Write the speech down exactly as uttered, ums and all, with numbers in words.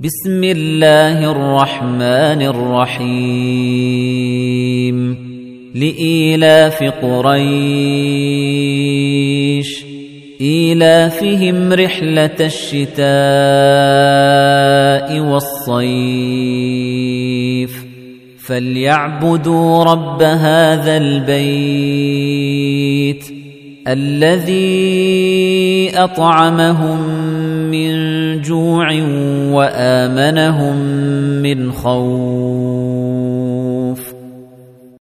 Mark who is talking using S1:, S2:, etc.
S1: بسم الله الرحمن الرحيم لإيلاف قريش إيلافهم رحلة الشتاء والصيف فليعبدوا رب هذا البيت الذي أطعمهم من جوع وآمنهم من خوف.